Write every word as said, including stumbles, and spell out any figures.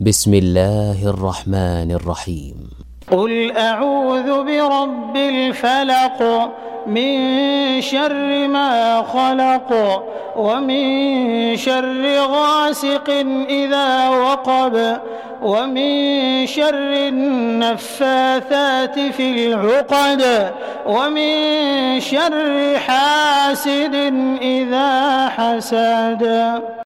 بسم الله الرحمن الرحيم. قل أعوذ برب الفلق من شر ما خلق ومن شر غاسق إذا وقب ومن شر النفاثات في العقد ومن شر حاسد إذا حسد.